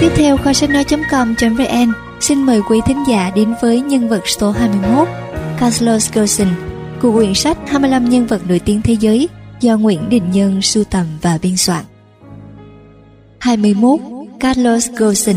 Tiếp theo, kho sách nói.com.vn xin mời quý thính giả đến với nhân vật số 21, Carlos Ghosn, của quyển sách 25 nhân vật nổi tiếng thế giới do Nguyễn Đình Nhân sưu tầm và biên soạn. 21. Carlos Ghosn.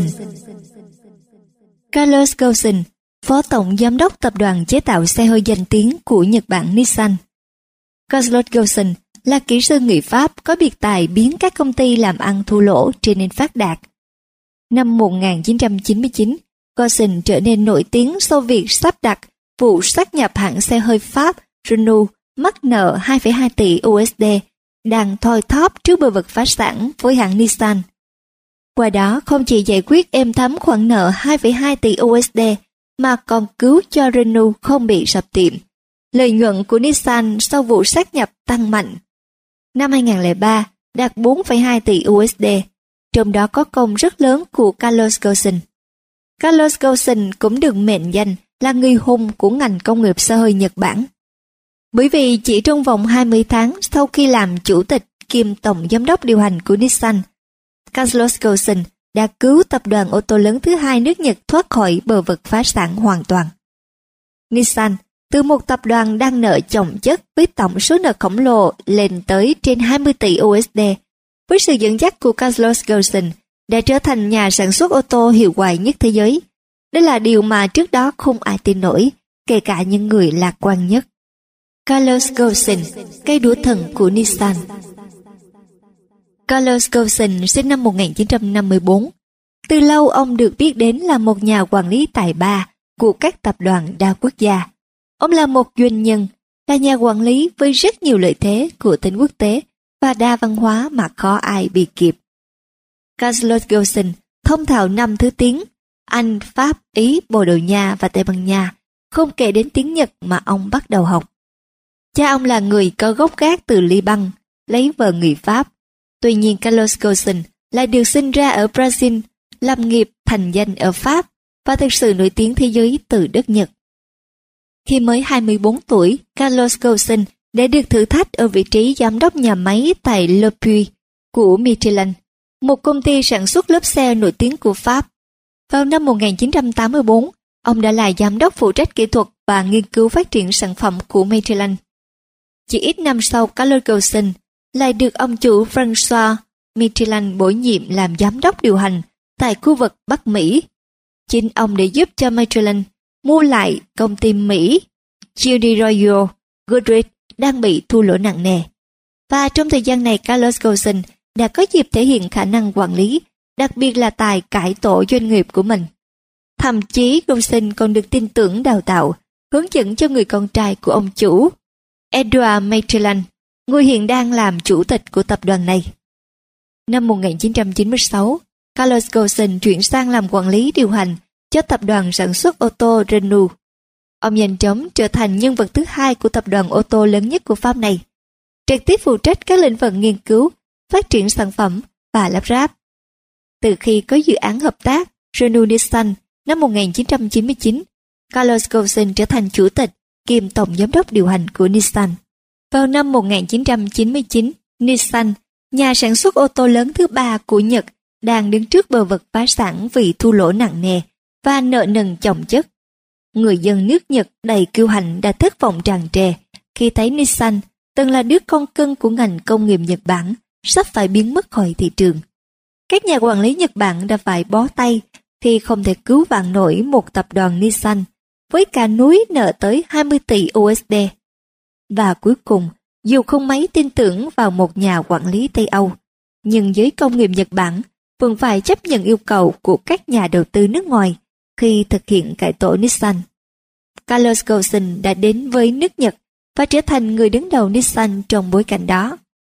Carlos Ghosn, phó tổng giám đốc tập đoàn chế tạo xe hơi danh tiếng của Nhật Bản Nissan. Carlos Ghosn là kỹ sư người Pháp có biệt tài biến các công ty làm ăn thua lỗ trở nên phát đạt. Năm 1999, Ghosn trở nên nổi tiếng sau việc sắp đặt vụ sát nhập hãng xe hơi Pháp Renault mắc nợ 2,2 tỷ USD đang thoi thóp trước bờ vực phá sản với hãng Nissan. Qua đó không chỉ giải quyết êm thấm khoản nợ 2,2 tỷ USD mà còn cứu cho Renault không bị sập tiệm. Lợi nhuận của Nissan sau vụ sát nhập tăng mạnh. Năm 2003 đạt 4,2 tỷ USD, trong đó có công rất lớn của Carlos Ghosn. Carlos Ghosn cũng được mệnh danh là người hùng của ngành công nghiệp xe hơi Nhật Bản. Bởi vì chỉ trong vòng 20 tháng sau khi làm chủ tịch kiêm tổng giám đốc điều hành của Nissan, Carlos Ghosn đã cứu tập đoàn ô tô lớn thứ hai nước Nhật thoát khỏi bờ vực phá sản hoàn toàn. Nissan, từ một tập đoàn đang nợ chồng chất với tổng số nợ khổng lồ lên tới trên 20 tỷ USD, với sự dẫn dắt của Carlos Ghosn, đã trở thành nhà sản xuất ô tô hiệu quài nhất thế giới. Đây là điều mà trước đó không ai tin nổi, kể cả những người lạc quan nhất. Carlos Ghosn, cây đũa thần của Nissan. Carlos Ghosn sinh năm 1954. Từ lâu ông được biết đến là một nhà quản lý tài ba của các tập đoàn đa quốc gia. Ông là một doanh nhân, là nhà quản lý với rất nhiều lợi thế của tính quốc tế và đa văn hóa mà khó ai bị kịp. Carlos Ghosn thông thạo 5 thứ tiếng: Anh, Pháp, Ý, Bồ Đào Nha và Tây Ban Nha, không kể đến tiếng Nhật mà ông bắt đầu học. Cha ông là người có gốc gác từ Liban, lấy vợ người Pháp. Tuy nhiên Carlos Ghosn lại được sinh ra ở Brazil, lập nghiệp thành danh ở Pháp và thực sự nổi tiếng thế giới từ đất Nhật. Khi mới 24 tuổi, Carlos Ghosn đã được thử thách ở vị trí giám đốc nhà máy tại Le Puy của Michelin, một công ty sản xuất lốp xe nổi tiếng của Pháp. Vào năm 1984, ông đã là giám đốc phụ trách kỹ thuật và nghiên cứu phát triển sản phẩm của Michelin. Chỉ ít năm sau, Carlos Ghosn lại được ông chủ François Michelin bổ nhiệm làm giám đốc điều hành tại khu vực Bắc Mỹ. Chính ông đã giúp cho Michelin mua lại công ty Mỹ General Goodrich đang bị thua lỗ nặng nề. Và trong thời gian này, Carlos Ghosn đã có dịp thể hiện khả năng quản lý, đặc biệt là tài cải tổ doanh nghiệp của mình. Thậm chí Ghosn còn được tin tưởng đào tạo, hướng dẫn cho người con trai của ông chủ, Edouard Michelin, người hiện đang làm chủ tịch của tập đoàn này. Năm 1996, Carlos Ghosn chuyển sang làm quản lý điều hành cho tập đoàn sản xuất ô tô Renault. Ông nhanh chóng trở thành nhân vật thứ hai của tập đoàn ô tô lớn nhất của Pháp này, trực tiếp phụ trách các lĩnh vực nghiên cứu, phát triển sản phẩm và lắp ráp. Từ khi có dự án hợp tác Renault-Nissan năm 1999, Carlos Ghosn trở thành chủ tịch kiêm tổng giám đốc điều hành của Nissan. Vào năm 1999, Nissan, nhà sản xuất ô tô lớn thứ ba của Nhật, đang đứng trước bờ vực phá sản vì thua lỗ nặng nề và nợ nần chồng chất. Người dân nước Nhật đầy kiêu hãnh đã thất vọng tràn trề khi thấy Nissan, từng là đứa con cưng của ngành công nghiệp Nhật Bản, sắp phải biến mất khỏi thị trường. Các nhà quản lý Nhật Bản đã phải bó tay khi không thể cứu vãn nổi một tập đoàn Nissan với cả núi nợ tới 20 tỷ USD. Và cuối cùng, dù không mấy tin tưởng vào một nhà quản lý Tây Âu, nhưng giới công nghiệp Nhật Bản vẫn phải chấp nhận yêu cầu của các nhà đầu tư nước ngoài khi thực hiện cải tổ Nissan. Carlos Ghosn đã đến với nước Nhật và trở thành người đứng đầu Nissan trong bối cảnh đó.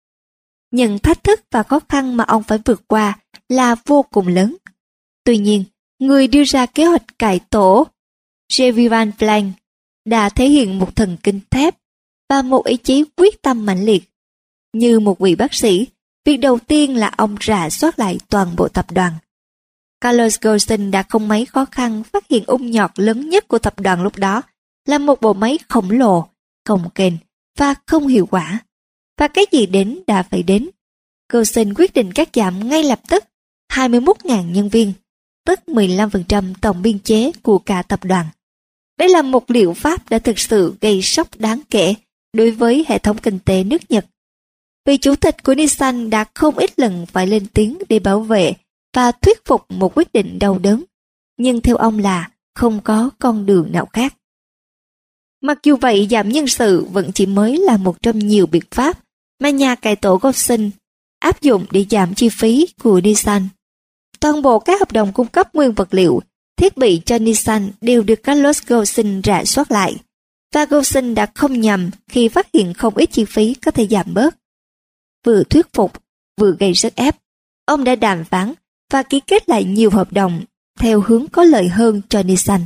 Những thách thức và khó khăn mà ông phải vượt qua là vô cùng lớn. Tuy nhiên, người đưa ra kế hoạch cải tổ, Jean Blanc, đã thể hiện một thần kinh thép và một ý chí quyết tâm mãnh liệt. Như một vị bác sĩ, việc đầu tiên là ông rà soát lại toàn bộ tập đoàn. Carlos Ghosn đã không mấy khó khăn phát hiện ung nhọt lớn nhất của tập đoàn lúc đó là một bộ máy khổng lồ, cồng kềnh và không hiệu quả. Và cái gì đến đã phải đến. Ghosn quyết định cắt giảm ngay lập tức 21.000 nhân viên, tức 15% tổng biên chế của cả tập đoàn. Đây là một liệu pháp đã thực sự gây sốc đáng kể đối với hệ thống kinh tế nước Nhật. Vị chủ tịch của Nissan đã không ít lần phải lên tiếng để bảo vệ và thuyết phục một quyết định đau đớn, nhưng theo ông là không có con đường nào khác. Mặc dù vậy, giảm nhân sự vẫn chỉ mới là một trong nhiều biện pháp mà nhà cải tổ Gosen áp dụng để giảm chi phí của Nissan. Toàn bộ các hợp đồng cung cấp nguyên vật liệu, thiết bị cho Nissan đều được Carlos Ghosn rà soát lại, và Ghosn đã không nhầm khi phát hiện không ít chi phí có thể giảm bớt. Vừa thuyết phục, vừa gây sức ép, ông đã đàm phán và ký kết lại nhiều hợp đồng theo hướng có lợi hơn cho Nissan.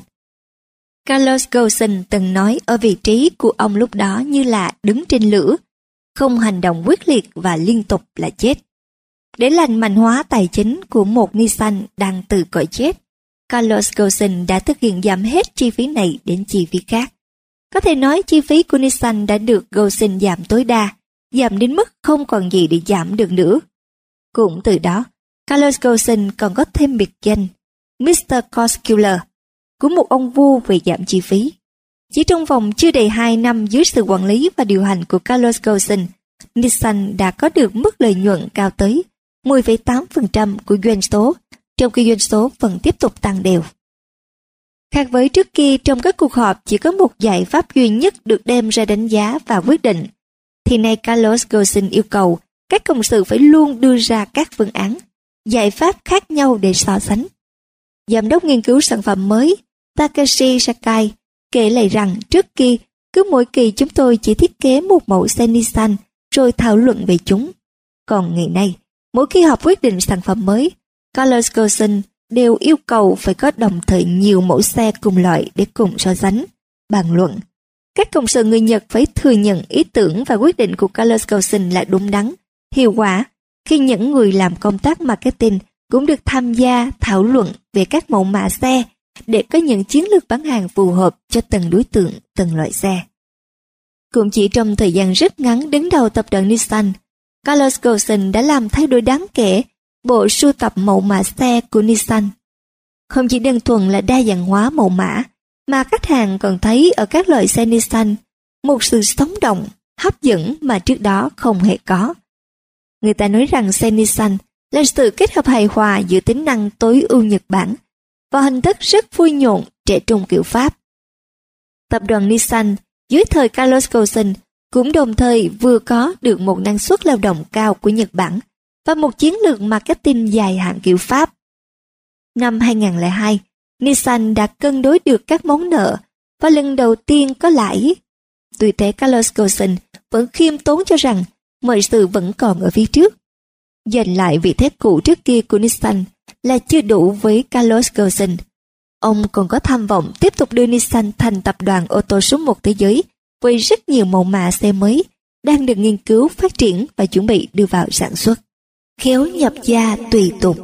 Carlos Ghosn từng nói ở vị trí của ông lúc đó như là đứng trên lửa, không hành động quyết liệt và liên tục là chết. Để lành mạnh hóa tài chính của một Nissan đang từ cõi chết, Carlos Ghosn đã thực hiện giảm hết chi phí này đến chi phí khác. Có thể nói chi phí của Nissan đã được Ghosn giảm tối đa, giảm đến mức không còn gì để giảm được nữa. Cũng từ đó, Carlos Ghosn còn có thêm biệt danh Mr. Cost Killer của một ông vua về giảm chi phí. Chỉ trong vòng chưa đầy 2 năm dưới sự quản lý và điều hành của Carlos Ghosn, Nissan đã có được mức lợi nhuận cao tới 10,8% của doanh số, trong khi doanh số vẫn tiếp tục tăng đều. Khác với trước kia, trong các cuộc họp chỉ có một giải pháp duy nhất được đem ra đánh giá và quyết định, thì nay Carlos Ghosn yêu cầu các cộng sự phải luôn đưa ra các phương án, giải pháp khác nhau để so sánh. Giám đốc nghiên cứu sản phẩm mới Takashi Sakai kể lại rằng trước kia, cứ mỗi kỳ chúng tôi chỉ thiết kế một mẫu xe Nissan rồi thảo luận về chúng. Còn ngày nay, mỗi khi họp quyết định sản phẩm mới, Carlos Ghosn đều yêu cầu phải có đồng thời nhiều mẫu xe cùng loại để cùng so sánh, bàn luận. Các cộng sự người Nhật phải thừa nhận ý tưởng và quyết định của Carlos Ghosn là đúng đắn, hiệu quả, khi những người làm công tác marketing cũng được tham gia thảo luận về các mẫu mã xe để có những chiến lược bán hàng phù hợp cho từng đối tượng, từng loại xe. Cũng chỉ trong thời gian rất ngắn đứng đầu tập đoàn Nissan, Carlos Ghosn đã làm thay đổi đáng kể bộ sưu tập mẫu mã xe của Nissan. Không chỉ đơn thuần là đa dạng hóa mẫu mã, mà khách hàng còn thấy ở các loại xe Nissan một sự sống động, hấp dẫn mà trước đó không hề có. Người ta nói rằng xe Nissan là sự kết hợp hài hòa giữa tính năng tối ưu Nhật Bản và hình thức rất vui nhộn, trẻ trung kiểu Pháp. Tập đoàn Nissan dưới thời Carlos Ghosn cũng đồng thời vừa có được một năng suất lao động cao của Nhật Bản và một chiến lược marketing dài hạn kiểu Pháp. Năm 2002, Nissan đã cân đối được các món nợ và lần đầu tiên có lãi. Tuy thế, Carlos Ghosn vẫn khiêm tốn cho rằng mọi sự vẫn còn ở phía trước. Giành lại vị thế cũ trước kia của Nissan là chưa đủ với Carlos Ghosn. Ông còn có tham vọng tiếp tục đưa Nissan thành tập đoàn ô tô số 1 thế giới với rất nhiều mẫu mã xe mới đang được nghiên cứu, phát triển và chuẩn bị đưa vào sản xuất. Khéo nhập gia tùy tục.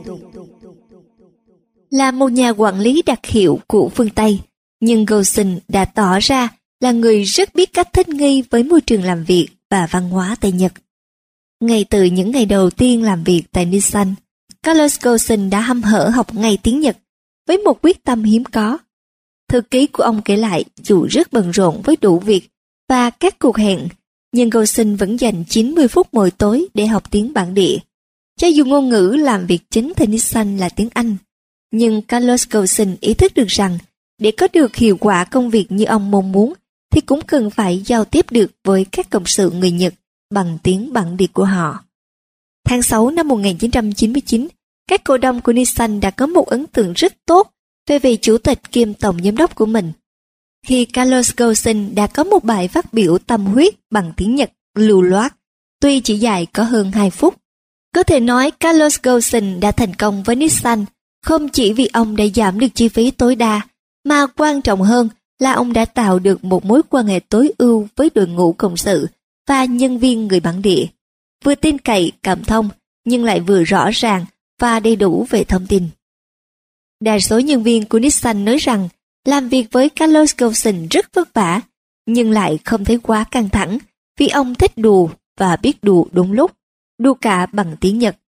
Là một nhà quản lý đặc hiệu của phương Tây, nhưng Ghosn đã tỏ ra là người rất biết cách thích nghi với môi trường làm việc và văn hóa Tây Nhật. Ngay từ những ngày đầu tiên làm việc tại Nissan, Carlos Ghosn đã hăm hở học ngay tiếng Nhật với một quyết tâm hiếm có. Thư ký của ông kể lại dù rất bận rộn với đủ việc và các cuộc hẹn, nhưng Ghosn vẫn dành 90 phút mỗi tối để học tiếng bản địa. Cho dù ngôn ngữ làm việc chính tại Nissan là tiếng Anh, nhưng Carlos Ghosn ý thức được rằng để có được hiệu quả công việc như ông mong muốn thì cũng cần phải giao tiếp được với các cộng sự người Nhật bằng tiếng bản địa của họ. Tháng 6 năm 1999, các cổ đông của Nissan đã có một ấn tượng rất tốt về vị chủ tịch kiêm tổng giám đốc của mình. Khi Carlos Ghosn đã có một bài phát biểu tâm huyết bằng tiếng Nhật lưu loát, tuy chỉ dài có hơn 2 phút. Có thể nói Carlos Ghosn đã thành công với Nissan không chỉ vì ông đã giảm được chi phí tối đa, mà quan trọng hơn là ông đã tạo được một mối quan hệ tối ưu với đội ngũ cộng sự và nhân viên người bản địa, vừa tin cậy, cảm thông, nhưng lại vừa rõ ràng và đầy đủ về thông tin. Đa số nhân viên của Nissan nói rằng làm việc với Carlos Ghosn rất vất vả, nhưng lại không thấy quá căng thẳng vì ông thích đùa và biết đùa đúng lúc, đùa cả bằng tiếng Nhật.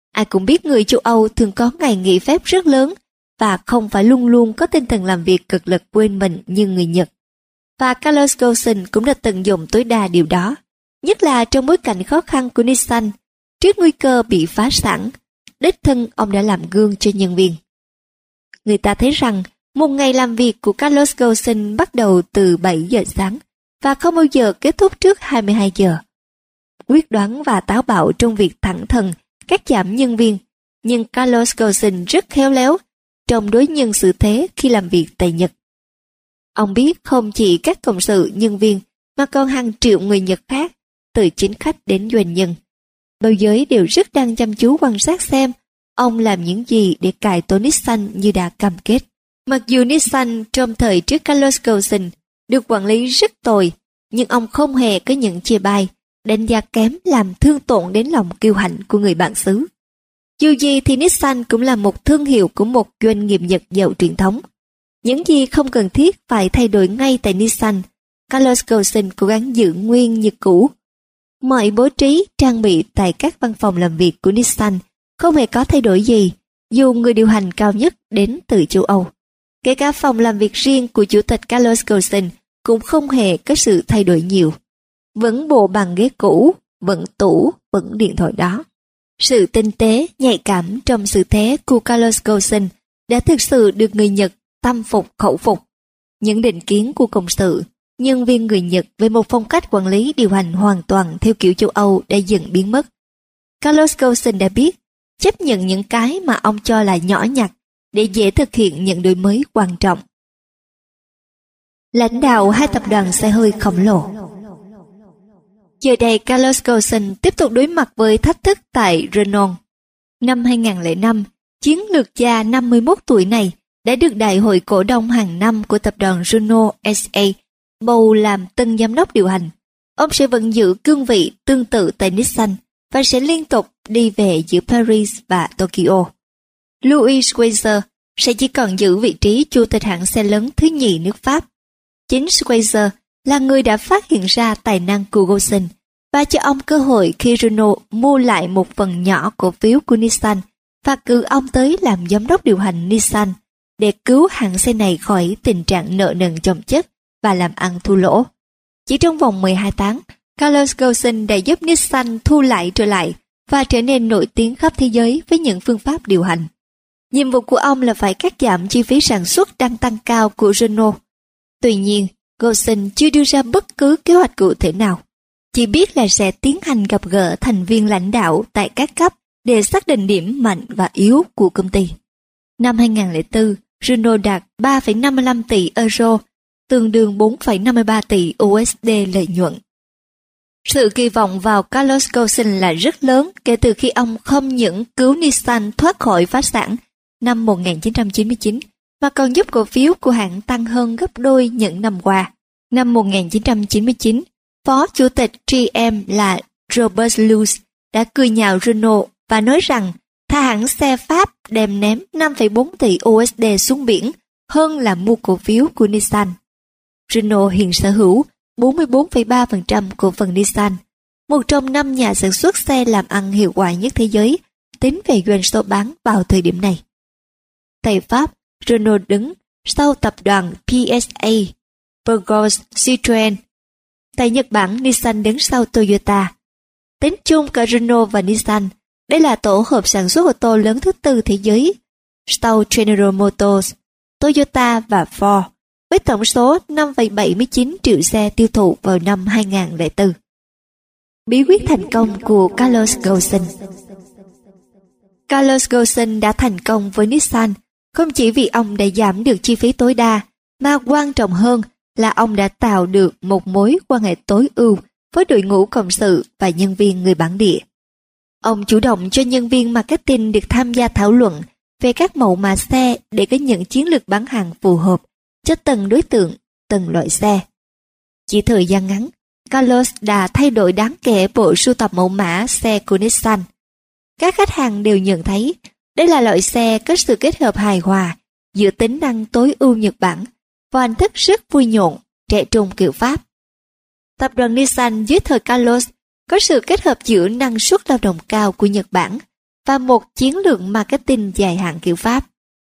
Ai cũng biết người châu Âu thường có ngày nghỉ phép rất lớn và không phải luôn luôn có tinh thần làm việc cực lực quên mình như người Nhật. Và Carlos Ghosn cũng đã tận dụng tối đa điều đó, nhất là trong bối cảnh khó khăn của Nissan, trước nguy cơ bị phá sản. Đích thân ông đã làm gương cho nhân viên. Người ta thấy rằng một ngày làm việc của Carlos Ghosn bắt đầu từ 7 giờ sáng và không bao giờ kết thúc trước 22 giờ. Quyết đoán và táo bạo trong việc thẳng thừng cắt giảm nhân viên, nhưng Carlos Ghosn rất khéo léo trong đối nhân xử thế khi làm việc tại Nhật. Ông biết không chỉ các cộng sự nhân viên mà còn hàng triệu người Nhật khác, từ chính khách đến doanh nhân. Bao giới đều rất đang chăm chú quan sát xem ông làm những gì để cải tổ Nissan như đã cam kết. Mặc dù Nissan trong thời trước Carlos Ghosn được quản lý rất tồi, nhưng ông không hề có những chê bai, đánh giá kém làm thương tổn đến lòng kiêu hãnh của người bạn xứ. Dù gì thì Nissan cũng là một thương hiệu của một doanh nghiệp Nhật giàu truyền thống. Những gì không cần thiết phải thay đổi ngay tại Nissan, Carlos Ghosn cố gắng giữ nguyên như cũ. Mọi bố trí, trang bị tại các văn phòng làm việc của Nissan không hề có thay đổi gì, dù người điều hành cao nhất đến từ châu Âu. Kể cả phòng làm việc riêng của chủ tịch Carlos Ghosn cũng không hề có sự thay đổi nhiều. Vẫn bộ bàn ghế cũ, vẫn tủ, vẫn điện thoại đó. Sự tinh tế, nhạy cảm trong sự thế của Carlos Ghosn đã thực sự được người Nhật tâm phục khẩu phục. Những định kiến của cộng sự, nhân viên người Nhật về một phong cách quản lý điều hành hoàn toàn theo kiểu châu Âu đã dần biến mất. Carlos Ghosn đã biết chấp nhận những cái mà ông cho là nhỏ nhặt để dễ thực hiện những đổi mới quan trọng. Lãnh đạo hai tập đoàn xe hơi khổng lồ. Giờ đây Carlos Ghosn tiếp tục đối mặt với thách thức tại Renault. Năm 2005, chiến lược gia 51 tuổi này đã được Đại hội cổ đông hàng năm của tập đoàn Renault SA bầu làm tân giám đốc điều hành. Ông sẽ vẫn giữ cương vị tương tự tại Nissan và sẽ liên tục đi về giữa Paris và Tokyo. Louis Schweizer sẽ chỉ còn giữ vị trí chủ tịch hãng xe lớn thứ nhì nước Pháp. Chính Schweizer là người đã phát hiện ra tài năng của Ghosn và cho ông cơ hội khi Renault mua lại một phần nhỏ cổ phiếu của Nissan và cử ông tới làm giám đốc điều hành Nissan để cứu hãng xe này khỏi tình trạng nợ nần chồng chất và làm ăn thua lỗ. Chỉ trong vòng 12 tháng, Carlos Ghosn đã giúp Nissan thu lại trở lại và trở nên nổi tiếng khắp thế giới với những phương pháp điều hành. Nhiệm vụ của ông là phải cắt giảm chi phí sản xuất đang tăng cao của Renault. Tuy nhiên, Ghosn chưa đưa ra bất cứ kế hoạch cụ thể nào. Chỉ biết là sẽ tiến hành gặp gỡ thành viên lãnh đạo tại các cấp để xác định điểm mạnh và yếu của công ty. Năm 2004, Renault đạt 3,55 tỷ euro, tương đương 4,53 tỷ USD lợi nhuận. Sự kỳ vọng vào Carlos Ghosn là rất lớn kể từ khi ông không những cứu Nissan thoát khỏi phá sản năm 1999, mà còn giúp cổ phiếu của hãng tăng hơn gấp đôi những năm qua. Năm 1999, Phó Chủ tịch GM là Robert Louis đã cười nhạo Renault và nói rằng thà hãng xe Pháp đem ném 5,4 tỷ USD xuống biển hơn là mua cổ phiếu của Nissan. Renault hiện sở hữu 44,3% cổ phần Nissan, một trong 5 nhà sản xuất xe làm ăn hiệu quả nhất thế giới, tính về doanh số bán vào thời điểm này. Tại Pháp, Renault đứng sau tập đoàn PSA, Peugeot, Citroën. Tại Nhật Bản, Nissan đứng sau Toyota. Tính chung cả Renault và Nissan, đây là tổ hợp sản xuất ô tô lớn thứ tư thế giới, sau General Motors, Toyota và Ford, với tổng số 5,79 triệu xe tiêu thụ vào năm 2004. Bí quyết thành công của Carlos Ghosn. Carlos Ghosn đã thành công với Nissan không chỉ vì ông đã giảm được chi phí tối đa, mà quan trọng hơn là ông đã tạo được một mối quan hệ tối ưu với đội ngũ cộng sự và nhân viên người bản địa. Ông chủ động cho nhân viên marketing được tham gia thảo luận về các mẫu mã xe để có những chiến lược bán hàng phù hợp cho từng đối tượng, từng loại xe. Chỉ thời gian ngắn, Carlos đã thay đổi đáng kể bộ sưu tập mẫu mã xe của Nissan. Các khách hàng đều nhận thấy đây là loại xe có sự kết hợp hài hòa giữa tính năng tối ưu Nhật Bản và hình thức rất vui nhộn, trẻ trung kiểu Pháp. Tập đoàn Nissan dưới thời Carlos có sự kết hợp giữa năng suất lao động cao của Nhật Bản và một chiến lược marketing dài hạn kiểu Pháp.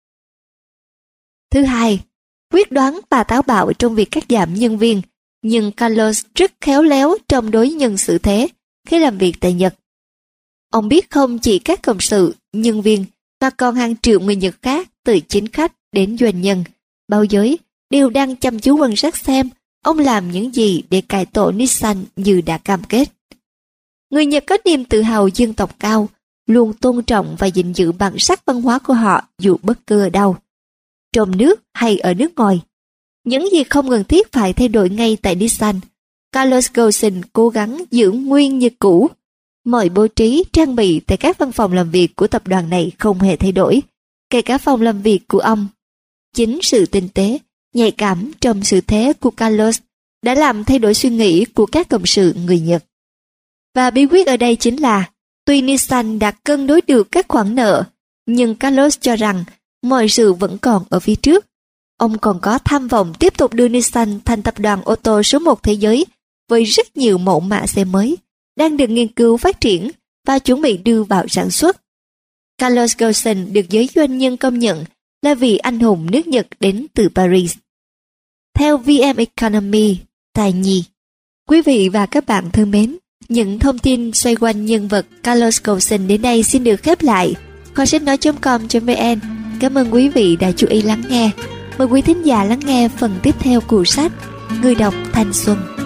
Thứ hai, quyết đoán và táo bạo trong việc cắt giảm nhân viên, nhưng Carlos rất khéo léo trong đối nhân xử thế khi làm việc tại Nhật. Ông biết không chỉ các cộng sự, nhân viên mà còn hàng triệu người Nhật khác từ chính khách đến doanh nhân, báo giới đều đang chăm chú quan sát xem ông làm những gì để cải tổ Nissan như đã cam kết. Người Nhật có niềm tự hào dân tộc cao, luôn tôn trọng và gìn giữ bản sắc văn hóa của họ dù bất cứ ở đâu, trong nước hay ở nước ngoài. Những gì không cần thiết phải thay đổi ngay tại Nissan, Carlos Ghosn cố gắng giữ nguyên như cũ. Mọi bố trí, trang bị tại các văn phòng làm việc của tập đoàn này không hề thay đổi, kể cả phòng làm việc của ông. Chính sự tinh tế, nhạy cảm trong sự thế của Carlos đã làm thay đổi suy nghĩ của các cộng sự người Nhật. Và bí quyết ở đây chính là, tuy Nissan đã cân đối được các khoản nợ, nhưng Carlos cho rằng mọi sự vẫn còn ở phía trước. Ông còn có tham vọng tiếp tục đưa Nissan thành tập đoàn ô tô số 1 thế giới với rất nhiều mẫu mã xe mới, đang được nghiên cứu phát triển và chuẩn bị đưa vào sản xuất. Carlos Ghosn được giới doanh nhân công nhận là vị anh hùng nước Nhật đến từ Paris. Theo VM Economy, tài nhi. Quý vị và các bạn thân mến, những thông tin xoay quanh nhân vật Carlos Ghosn đến đây xin được khép lại. Kho sách nói.com.vn cảm ơn quý vị đã chú ý lắng nghe. Mời quý thính giả lắng nghe phần tiếp theo của sách Người đọc thanh xuân.